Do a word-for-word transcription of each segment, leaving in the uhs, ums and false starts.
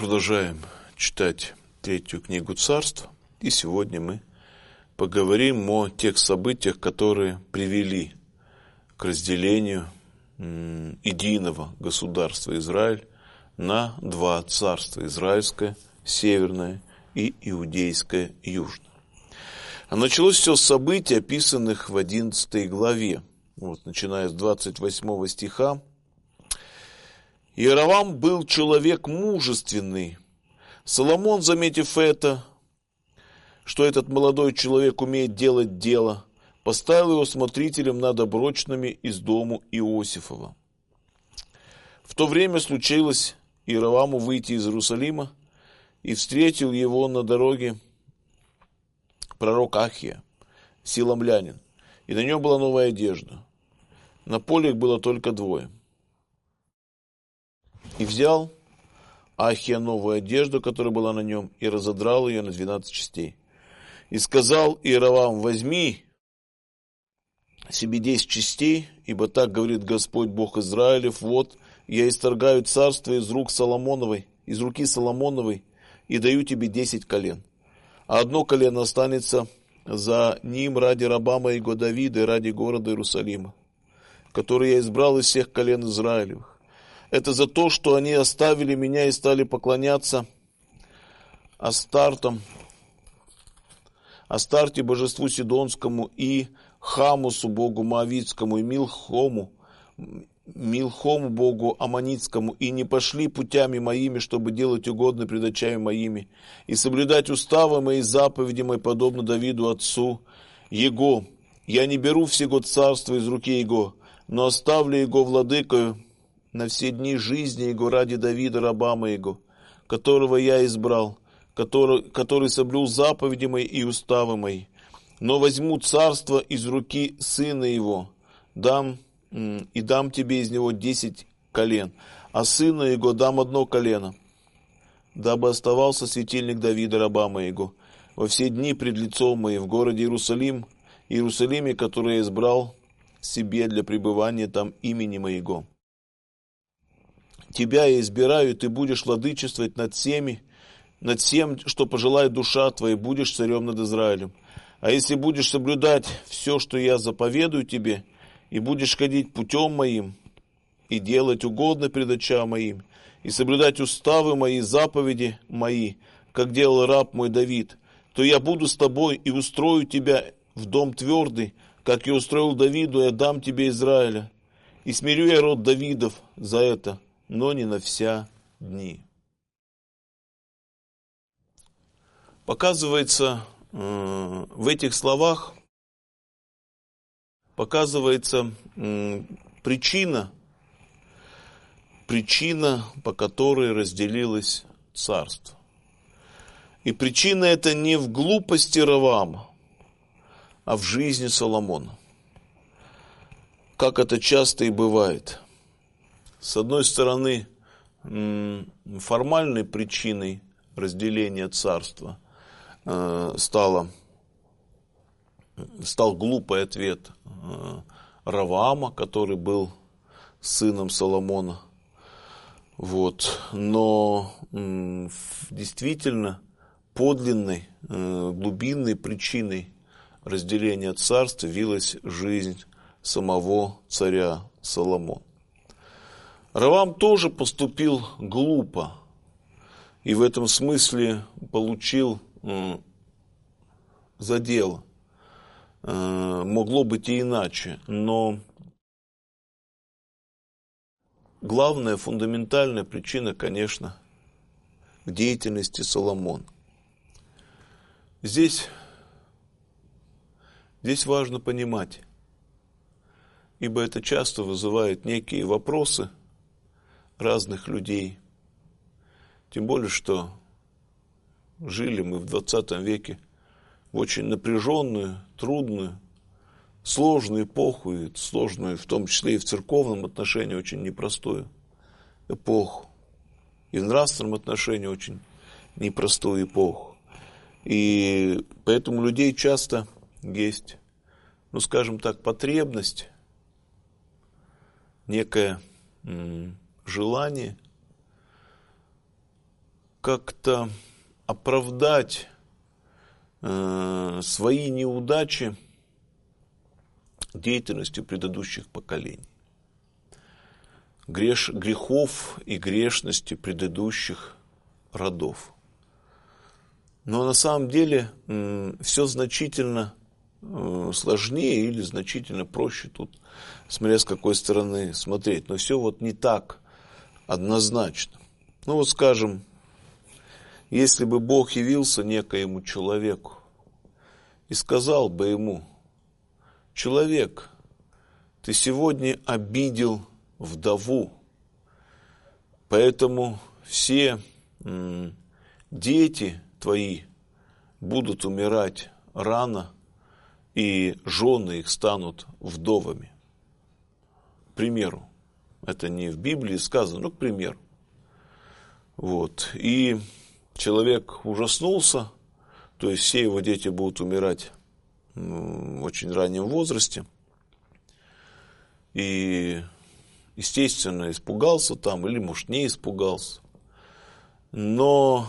продолжаем читать третью книгу Царств, и сегодня мы поговорим о тех событиях, которые привели к разделению единого государства Израиль на два царства: израильское, северное, и иудейское, южное. А началось все с событий, описанных в одиннадцатой главе, вот, начиная с двадцать восьмого стиха. Иеровам был человек мужественный. Соломон, заметив это, что этот молодой человек умеет делать дело, поставил его смотрителем над оброчными из дому Иосифова. В то время случилось Иероваму выйти из Иерусалима, и встретил его на дороге пророк Ахия, силамлянин, и на нем была новая одежда. На поле их было только двое. И взял Ахия новую одежду, которая была на нем, и разодрал ее на двенадцать частей. И сказал Иеровам: возьми себе десять частей, ибо так говорит Господь Бог Израилев: вот я исторгаю царство из рук Соломоновой, из руки Соломоновой, и даю тебе десять колен. А одно колено останется за ним ради раба моего Давида и ради города Иерусалима, который я избрал из всех колен Израилевых. Это за то, что они оставили меня и стали поклоняться Астартам, Астарте, божеству Сидонскому, и Хамусу, богу Моавитскому, и Милхому, Милхому, богу Аммонитскому, и не пошли путями моими, чтобы делать угодно пред очами моими, и соблюдать уставы мои, заповеди мои, подобно Давиду отцу его. Я не беру всего царства из руки его, но оставлю его владыкою на все дни жизни его ради Давида, раба моего, которого я избрал, который, который соблюл заповеди мои и уставы мои. Но возьму царство из руки сына его, дам и дам тебе из него десять колен, а сына его дам одно колено, дабы оставался светильник Давида, раба моего, во все дни пред лицом моим в городе Иерусалим, Иерусалиме, который я избрал себе для пребывания там имени моего. Тебя я избираю, и ты будешь владычествовать над всеми, над всем, что пожелает душа твоя, будешь царем над Израилем. А если будешь соблюдать все, что я заповедую тебе, и будешь ходить путем моим, и делать угодно пред очам моим, и соблюдать уставы мои, заповеди мои, как делал раб мой Давид, то я буду с тобой и устрою тебя в дом твердый, как я устроил Давиду, и отдам тебе Израиля. И смирю я род Давидов за это, но не на вся дни. Показывается э, в этих словах, показывается э, причина, причина, по которой разделилось царство. И причина эта не в глупости Иеровама, а в жизни Соломона. Как это часто и бывает. С одной стороны, формальной причиной разделения царства стало, стал глупый ответ Ровоама, который был сыном Соломона. Вот. Но действительно подлинной, глубинной причиной разделения царства явилась жизнь самого царя Соломона. Ровоам тоже поступил глупо, и в этом смысле получил э, за дело. Э, могло быть и иначе, но главная, фундаментальная причина, конечно, в деятельности Соломона. Здесь, здесь важно понимать, ибо это часто вызывает некие вопросы разных людей. Тем более, что жили мы в двадцатом веке в очень напряженную, трудную, сложную эпоху, и сложную в том числе и в церковном отношении очень непростую эпоху, и в нравственном отношении очень непростую эпоху. И поэтому у людей часто есть, ну скажем так, потребность, некое м- желание как-то оправдать э, свои неудачи деятельностью предыдущих поколений. Греш, грехов и грешности предыдущих родов. Но на самом деле э, все значительно э, сложнее или значительно проще тут, смотря с какой стороны смотреть. Но все вот не так однозначно. Ну вот скажем, если бы Бог явился некоему человеку и сказал бы ему: человек, ты сегодня обидел вдову, поэтому все м, дети твои будут умирать рано, и жены их станут вдовами. К примеру, это не в Библии сказано, но к примеру. Вот. И человек ужаснулся, то есть все его дети будут умирать в очень раннем возрасте. И, естественно, испугался там, или, может, не испугался. Но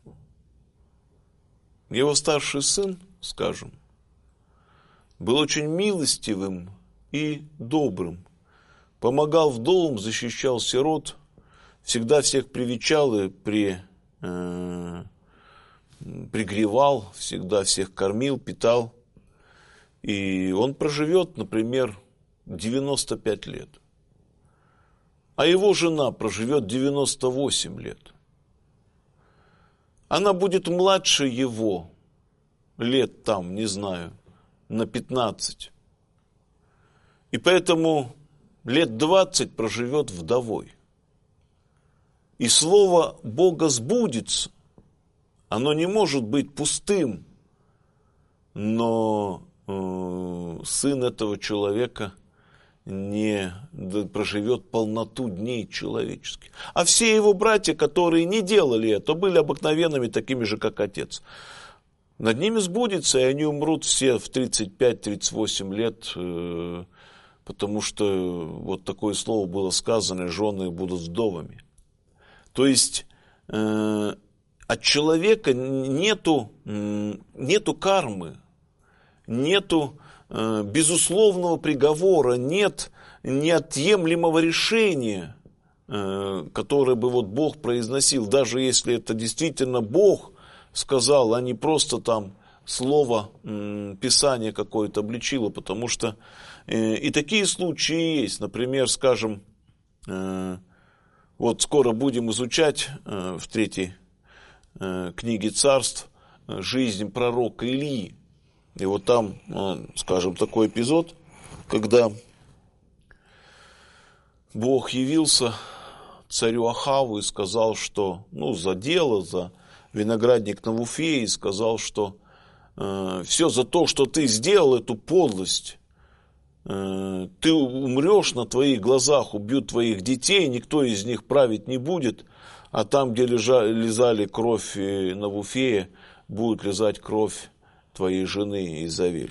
его старший сын, скажем, был очень милостивым и добрым. Помогал вдовам, защищал сирот, всегда всех привечал и при, э, пригревал, всегда всех кормил, питал. И он проживет, например, девяносто пять лет. А его жена проживет девяносто восемь лет. Она будет младше его, лет там, не знаю, на пятнадцать. И поэтому лет двадцать проживет вдовой. И слово Бога сбудется. Оно не может быть пустым. Но э, сын этого человека не проживет полноту дней человеческих. А все его братья, которые не делали это, были обыкновенными, такими же, как отец. Над ними сбудется, и они умрут все в тридцать пять - тридцать восемь лет, э, потому что вот такое слово было сказано: жены будут вдовами. То есть э, от человека нету, нету кармы, нету э, безусловного приговора, нет неотъемлемого решения, э, которое бы вот Бог произносил, даже если это действительно Бог сказал, а не просто там слово э, Писание какое-то обличило, потому что э, и такие случаи есть. Например, скажем, э, вот скоро будем изучать э, в третьей э, книге Царств э, жизнь пророка Илии. И вот там, э, скажем, такой эпизод, когда Бог явился царю Ахаву и сказал, что, ну, за дело, за виноградник Навуфеи, и сказал, что э, все за то, что ты сделал эту подлость, ты умрешь на твоих глазах, убьют твоих детей, никто из них править не будет, а там, где лежали, лизали кровь Навуфея, будет лизать кровь твоей жены Изавель.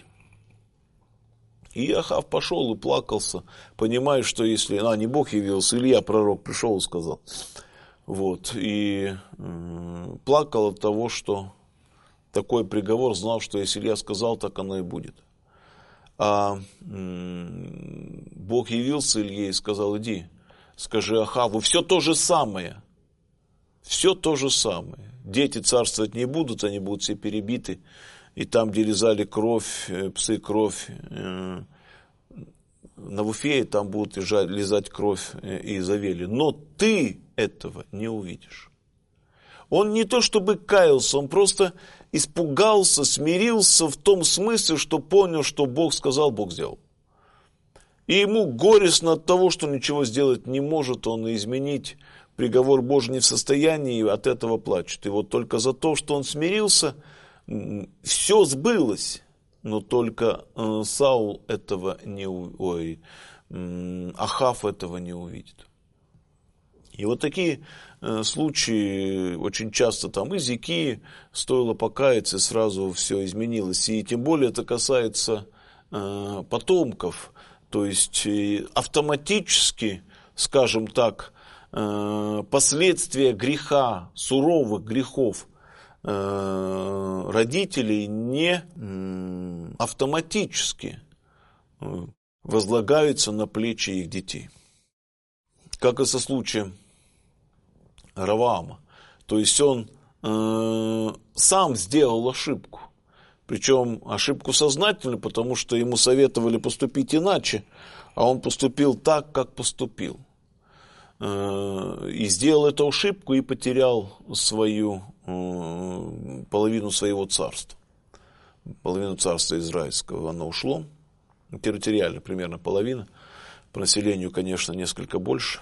И Ахав пошел и плакался, понимая, что если... А, не Бог явился, Илья, пророк, пришел и сказал. Вот, и э, плакал от того, что такой приговор, знал, что если Илья сказал, так оно и будет. А м, Бог явился Илье и сказал: иди, скажи Ахаву, все то же самое, все то же самое. Дети царствовать не будут, они будут все перебиты, и там, где лизали кровь, псы кровь э, Навуфея, там будут лежать, лизать кровь Изавели. Но ты этого не увидишь. Он не то чтобы каялся, он просто испугался, смирился в том смысле, что понял, что Бог сказал, Бог сделал. И ему горестно от того, что ничего сделать не может, он изменить приговор Божий не в состоянии, и от этого плачет. И вот только за то, что он смирился, все сбылось, но только Саул этого не ой, Ахав этого не увидит. И вот такие э, случаи очень часто там из Зикии стоило покаяться, и сразу все изменилось. И тем более это касается э, потомков. То есть э, автоматически, скажем так, последствия греха, суровых грехов родителей не автоматически возлагаются на плечи их детей. Как и со случаем Ровоама. То есть он э, сам сделал ошибку. Причем ошибку сознательную, потому что ему советовали поступить иначе, а он поступил так, как поступил. Э, и сделал эту ошибку и потерял свою, э, половину своего царства. Половину царства израильского оно ушло. Территориально примерно половина. По населению, конечно, несколько больше.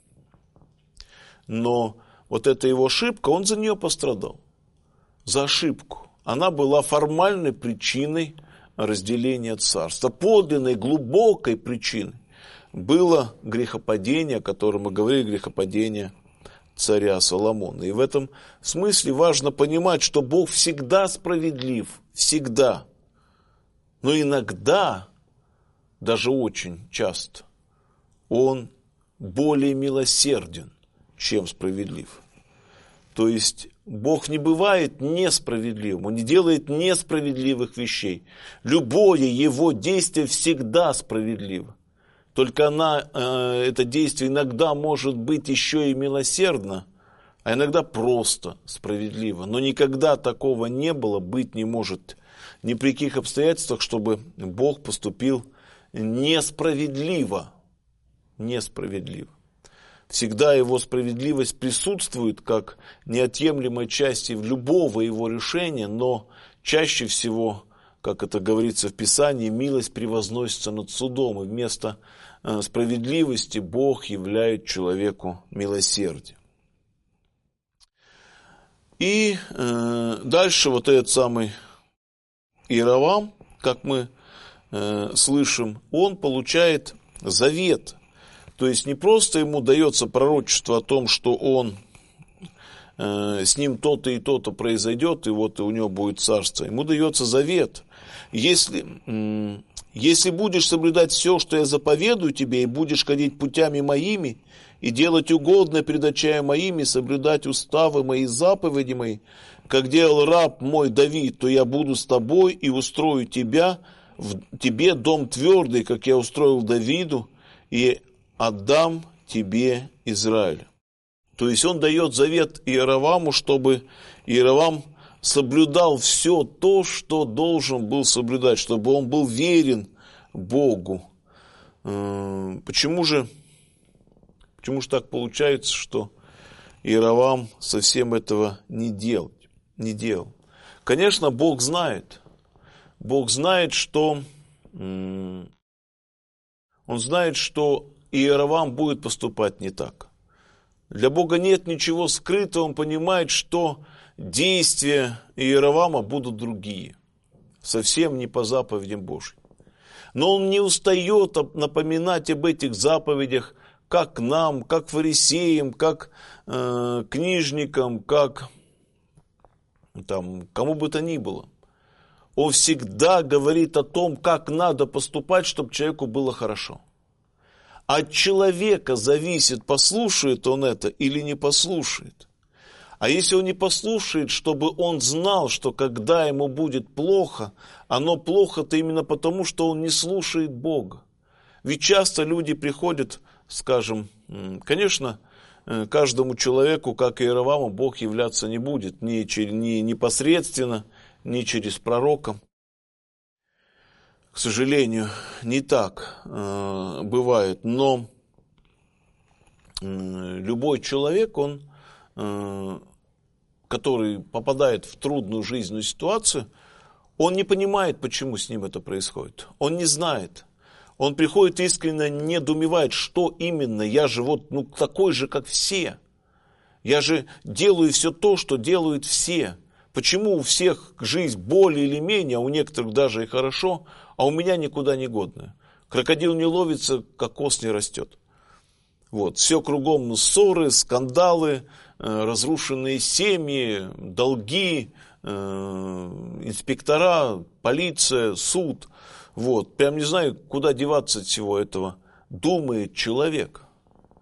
Но вот эта его ошибка, он за нее пострадал. За ошибку. Она была формальной причиной разделения царства. Подлинной, глубокой причиной было грехопадение, о котором мы говорили, грехопадение царя Соломона. И в этом смысле важно понимать, что Бог всегда справедлив. Всегда. Но иногда, даже очень часто, Он более милосерден, чем справедлив. То есть Бог не бывает несправедливым, Он не делает несправедливых вещей. Любое Его действие всегда справедливо. Только она, э, это действие иногда может быть еще и милосердно, а иногда просто справедливо. Но никогда такого не было, быть не может ни при каких обстоятельствах, чтобы Бог поступил несправедливо. Несправедливо. Всегда Его справедливость присутствует как неотъемлемая часть любого Его решения, но чаще всего, как это говорится в Писании, милость превозносится над судом, и вместо справедливости Бог являет человеку милосердие. И э, дальше вот этот самый Иеровам, как мы э, слышим, он получает завет. То есть не просто ему дается пророчество о том, что он, э, с ним то-то и то-то произойдет, и вот у него будет царство. Ему дается завет. Если, э, если будешь соблюдать все, что я заповедую тебе, и будешь ходить путями моими, и делать угодное пред очами моими, соблюдать уставы мои, заповеди мои, как делал раб мой Давид, то я буду с тобой и устрою тебя, в тебе дом твердый, как я устроил Давиду, и отдам тебе Израиля. То есть он дает завет Иероваму, чтобы Иеровам соблюдал все то, что должен был соблюдать, чтобы он был верен Богу. Почему же, почему же так получается, что Иеровам совсем этого не делал? Не делал? Конечно, Бог знает. Бог знает, что Он знает, что Иеровам будет поступать не так. Для Бога нет ничего скрытого, Он понимает, что действия Иеровама будут другие, совсем не по заповедям Божьим. Но Он не устает напоминать об этих заповедях как нам, как фарисеям, как э, книжникам, как там, кому бы то ни было. Он всегда говорит о том, как надо поступать, чтобы человеку было хорошо. От человека зависит, послушает он это или не послушает. А если он не послушает, чтобы он знал, что когда ему будет плохо, оно плохо-то именно потому, что он не слушает Бога. Ведь часто люди приходят, скажем, конечно, каждому человеку, как и Иероваму, Бог являться не будет, ни, ни непосредственно, ни через пророка. К сожалению, не так э, бывает, но э, любой человек, он, э, который попадает в трудную жизненную ситуацию, он не понимает, почему с ним это происходит. Он не знает. Он приходит искренне недоумевает, что именно, я же вот ну, такой же, как все. Я же делаю все то, что делают все. Почему у всех жизнь более или менее, а у некоторых даже и хорошо, а у меня никуда не годная? Крокодил не ловится, кокос не растет. Вот. Все кругом ссоры, скандалы, разрушенные семьи, долги, инспектора, полиция, суд. Вот. Прям не знаю, куда деваться от всего этого, думает человек.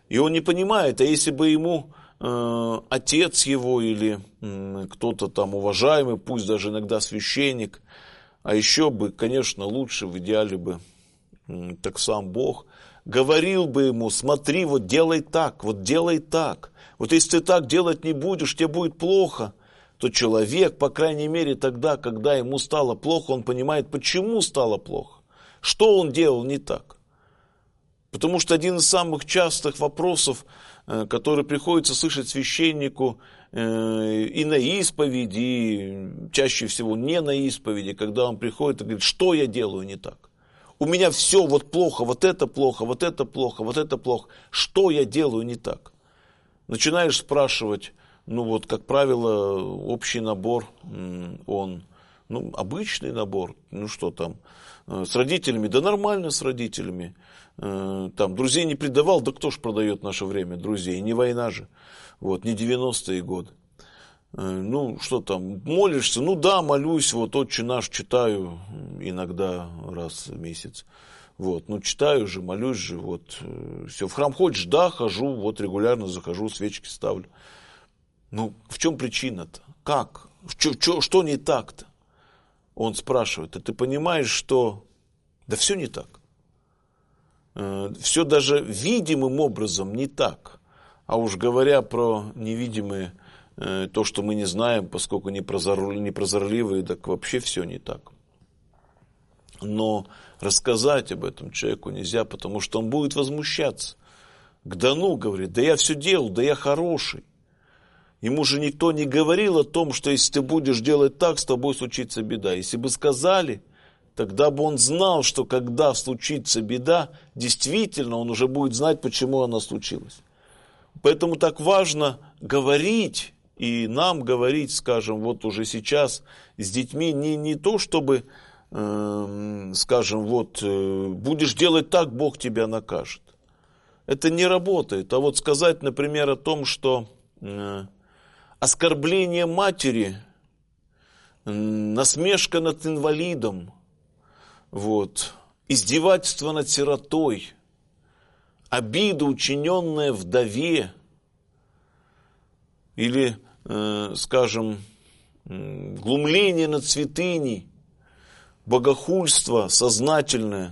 И он не понимает, а если бы ему э, отец его или э, кто-то там уважаемый, пусть даже иногда священник, а еще бы, конечно, лучше в идеале бы, э, так сам Бог, говорил бы ему: смотри, вот делай так, вот делай так. Вот если ты так делать не будешь, тебе будет плохо. То человек, по крайней мере, тогда, когда ему стало плохо, он понимает, почему стало плохо. Что он делал не так. Потому что один из самых частых вопросов, который приходится слышать священнику и на исповеди, и чаще всего не на исповеди, когда он приходит и говорит: что я делаю не так? У меня все вот плохо, вот это плохо, вот это плохо, вот это плохо. Что я делаю не так? Начинаешь спрашивать, ну вот, как правило, общий набор, он, ну, обычный набор, ну что там, с родителями, да нормально с родителями. Там, друзей не предавал, да кто ж продает в наше время друзей, не война же, вот, не девяностые годы. Ну, что там, молишься? Ну да, молюсь, вот «Отче наш» читаю иногда раз в месяц. Вот, ну читаю же, молюсь же, вот, все. В храм ходишь? Да, хожу, вот регулярно захожу, свечки ставлю. Ну, в чем причина-то? Как? Что, что, что не так-то? Он спрашивает, а ты понимаешь, что... Да все не так. Все даже видимым образом не так. А уж говоря про невидимые, то, что мы не знаем, поскольку не прозорливые, так вообще все не так. Но рассказать об этом человеку нельзя, потому что он будет возмущаться. Да ну, говорит, да я все делал, да я хороший. Ему же никто не говорил о том, что если ты будешь делать так, с тобой случится беда. Если бы сказали, тогда бы он знал, что когда случится беда, действительно он уже будет знать, почему она случилась. Поэтому так важно говорить, и нам говорить, скажем, вот уже сейчас с детьми, не, не то, чтобы, э, скажем, вот, э, будешь делать так, Бог тебя накажет. Это не работает. А вот сказать, например, о том, что э, оскорбление матери, э, насмешка над инвалидом, вот, издевательство над сиротой, обида, учиненная вдове, или, э, скажем, глумление над святыней, богохульство сознательное,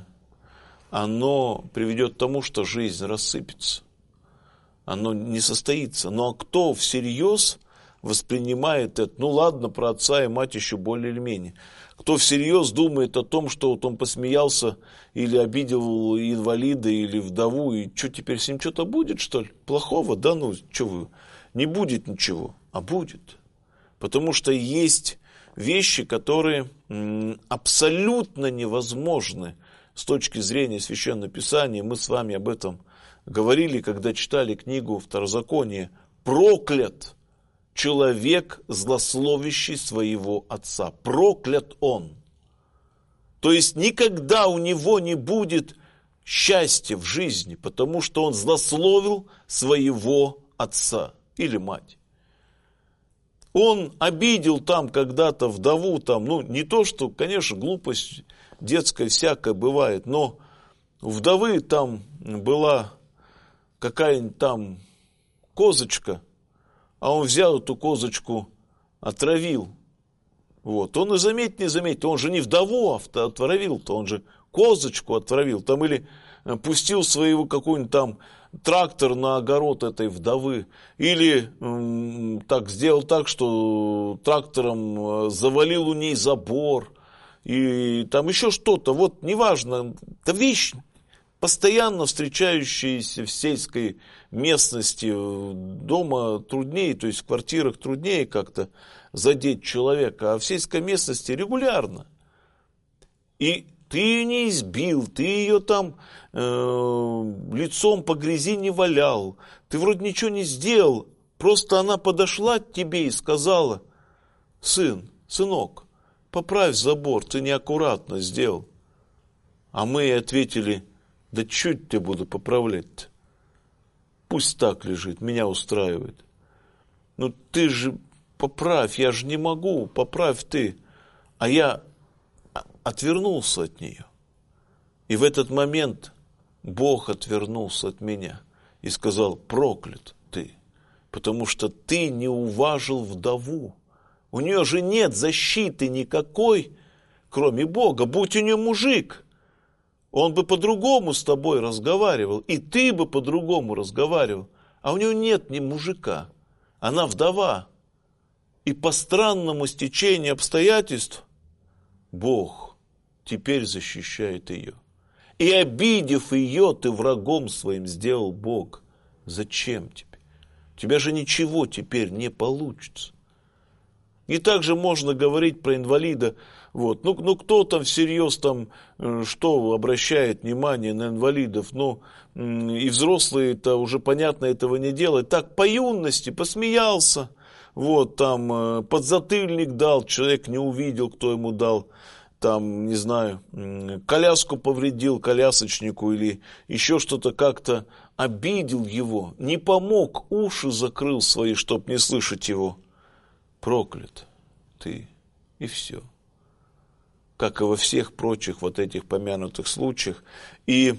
оно приведет к тому, что жизнь рассыпется. Оно не состоится. Но кто всерьез воспринимает это? Ну ладно, про отца и мать еще более или менее. Кто всерьез думает о том, что вот он посмеялся или обидел инвалида или вдову, и что теперь с ним что-то будет, что ли? Плохого? Да ну, что вы? Не будет ничего, а будет. Потому что есть вещи, которые м, абсолютно невозможны с точки зрения Священного Писания. Мы с вами об этом говорили, когда читали книгу Второзакония. Проклят человек, злословящий своего отца. Проклят он. То есть никогда у него не будет счастья в жизни, потому что он злословил своего отца или мать. Он обидел там когда-то вдову, там, ну не то, что, конечно, глупость детская всякая бывает, но у вдовы там была какая-нибудь там козочка, а он взял эту козочку, отравил. Вот. Он и заметь, не заметь, он же не вдову отравил-то, он же козочку отравил. Там или пустил своего какой-нибудь там трактор на огород этой вдовы. Или м, так сделал так, что трактором завалил у ней забор. И там еще что-то. Вот неважно, это вещь, постоянно встречающиеся в сельской местности, дома труднее, то есть в квартирах труднее как-то задеть человека, а в сельской местности регулярно. И ты ее не избил, ты ее там э, лицом по грязи не валял, ты вроде ничего не сделал, просто она подошла к тебе и сказала: сын, сынок, поправь забор, ты неаккуратно сделал. А мы ей ответили: да чуть я буду поправлять-то? Пусть так лежит, меня устраивает. Ну ты же поправь, я же не могу, поправь ты. А я отвернулся от нее. И в этот момент Бог отвернулся от меня. и сказал: проклят ты, потому что ты не уважил вдову. У нее же нет защиты никакой, кроме Бога. Будь у нее мужик, он бы по-другому с тобой разговаривал, и ты бы по-другому разговаривал. А у нее нет ни мужика, она вдова. И по странному стечению обстоятельств Бог теперь защищает ее. И обидев ее, ты врагом своим сделал Бог. Зачем тебе? У тебя же ничего теперь не получится. И также можно говорить про инвалида. Вот. Ну, ну, кто там всерьез там, что обращает внимание на инвалидов? Ну, и взрослые-то уже, понятно, этого не делают. Так, по юности посмеялся, вот, там, подзатыльник дал, человек не увидел, кто ему дал, там, не знаю, коляску повредил колясочнику или еще что-то как-то обидел его, не помог, уши закрыл свои, чтоб не слышать его. Проклят ты, и все. Как и во всех прочих вот этих помянутых случаях. И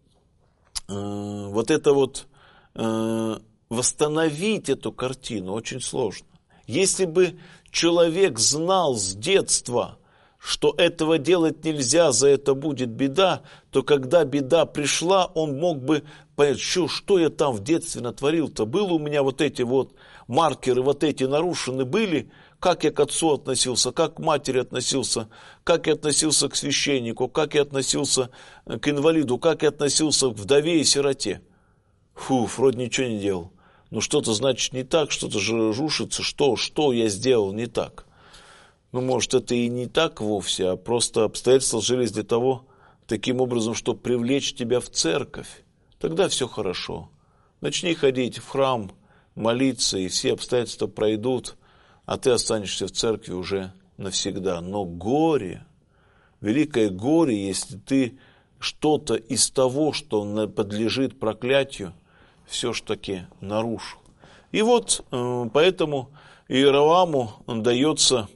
э, вот это вот э, восстановить эту картину очень сложно. Если бы человек знал с детства, что этого делать нельзя, за это будет беда, то когда беда пришла, он мог бы понять, что, что я там в детстве натворил-то, было у меня вот эти вот маркеры, вот эти нарушены были, как я к отцу относился, как к матери относился, как я относился к священнику, как я относился к инвалиду, как я относился к вдове и сироте. Фу, вроде ничего не делал. Ну что-то значит не так, что-то же рушится, что, что я сделал не так. Ну, может, это и не так вовсе, а просто обстоятельства сложились для того, таким образом, чтобы привлечь тебя в церковь. Тогда все хорошо. Начни ходить в храм, молиться, и все обстоятельства пройдут, а ты останешься в церкви уже навсегда. Но горе, великое горе, если ты что-то из того, что подлежит проклятию, все-таки нарушил. И вот поэтому Иеровоаму дается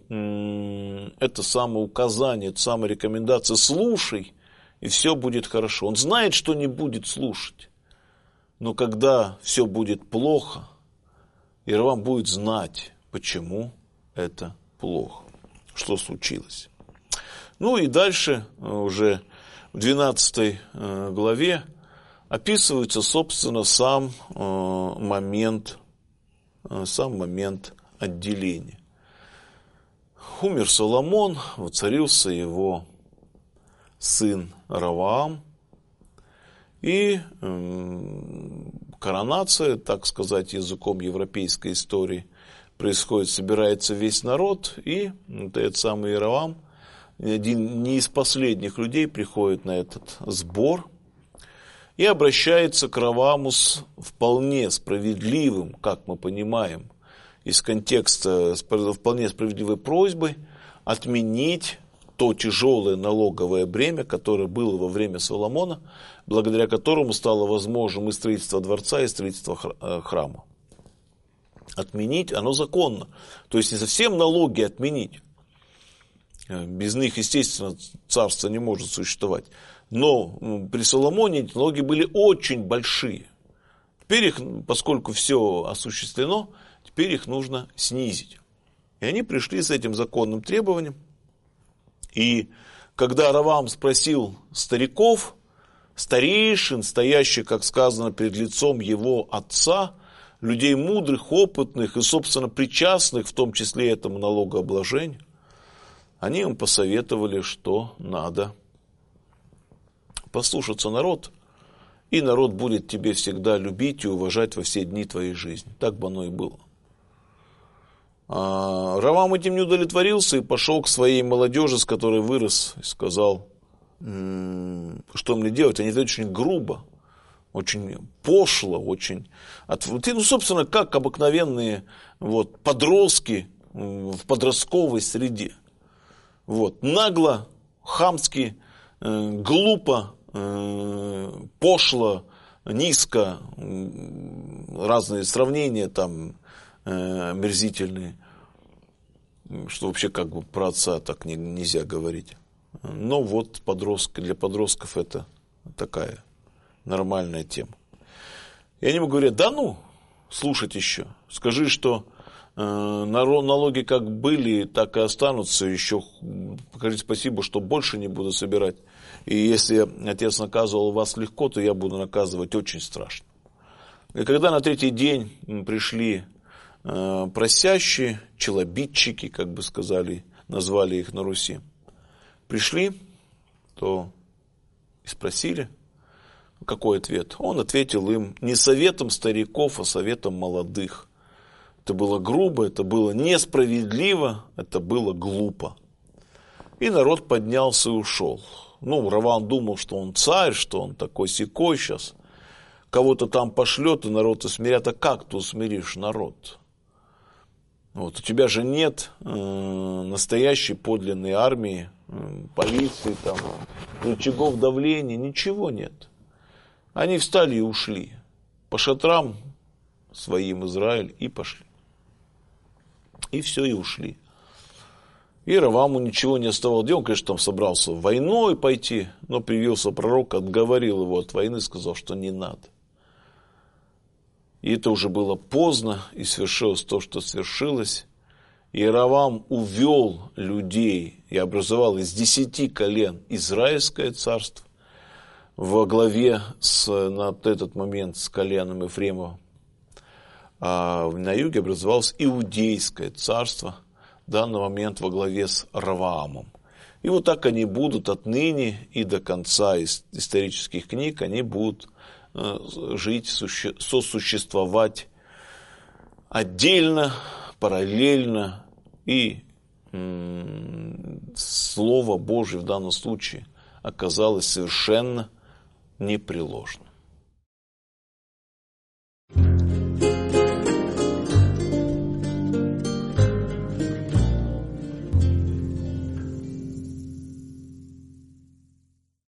это самое указание, это самая рекомендация: слушай, и все будет хорошо. Он знает, что не будет слушать. Но когда все будет плохо, Иеровоам будет знать, почему это плохо, что случилось. Ну и дальше, уже в двенадцатой главе, описывается, собственно, сам момент, сам момент отделения. Умер Соломон, воцарился его сын Ровоам, и э, коронация, так сказать, языком европейской истории, происходит, собирается весь народ, и вот этот самый Иеровоам, один не из последних людей, приходит на этот сбор и обращается к Ровоаму с вполне справедливым, как мы понимаем, из контекста вполне справедливой просьбой отменить то тяжелое налоговое бремя, которое было во время Соломона, благодаря которому стало возможным и строительство дворца, и строительство храма. Отменить оно законно. То есть не совсем налоги отменить. Без них, естественно, царство не может существовать. Но при Соломоне эти налоги были очень большие. Теперь их, поскольку все осуществлено, теперь их нужно снизить. И они пришли с этим законным требованием. И когда Ровоам спросил стариков, старейшин, стоящих, как сказано, перед лицом его отца, людей мудрых, опытных и, собственно, причастных, в том числе этому налогообложению, они им посоветовали, что надо послушаться народ, и народ будет тебе всегда любить и уважать во все дни твоей жизни. Так бы оно и было. А Ровоам этим не удовлетворился и пошел к своей молодежи, с которой вырос, и сказал, что мне делать. Они ответили очень грубо, очень пошло, очень... Ну, собственно, как обыкновенные вот, подростки в подростковой среде. Вот. Нагло, хамски, э, глупо, э, пошло, низко, разные сравнения там э, омерзительные, что вообще как бы про отца так не, нельзя говорить. Но вот подростки, для подростков это такая нормальная тема. И они ему говорят, да ну, слушать еще. Скажи, что э, налоги как были, так и останутся. Еще скажи спасибо, что больше не буду собирать. И если отец наказывал вас легко, то я буду наказывать очень страшно. И когда на третий день пришли э, просящие, челобитчики, как бы сказали, назвали их на Руси, пришли, то и спросили, какой ответ. Он ответил им не советом стариков, а советом молодых. Это было грубо, это было несправедливо, это было глупо. И народ поднялся и ушел. Ну, Раван думал, что он царь, что он такой-сякой сейчас. Кого-то там пошлет, и народ усмирят. А как ты усмиришь народ? Вот, у тебя же нет э, настоящей подлинной армии, э, полиции, там, рычагов давления, ничего нет. Они встали и ушли. По шатрам своим Израиль и пошли. И все, и ушли. И Раваму ничего не оставалось делать. Он, конечно, там собрался войной пойти, но привился пророк, отговорил его от войны, сказал, что не надо. И это уже было поздно, и свершилось то, что свершилось. И Равам увел людей и образовал из десяти колен Израильское царство во главе с, на этот момент с коленом Ефремова. А на юге образовалось Иудейское царство, в данный момент во главе с Раваамом. И вот так они будут отныне и до конца исторических книг, они будут э, жить, суще, сосуществовать отдельно, параллельно, и м- Слово Божие в данном случае оказалось совершенно непреложным.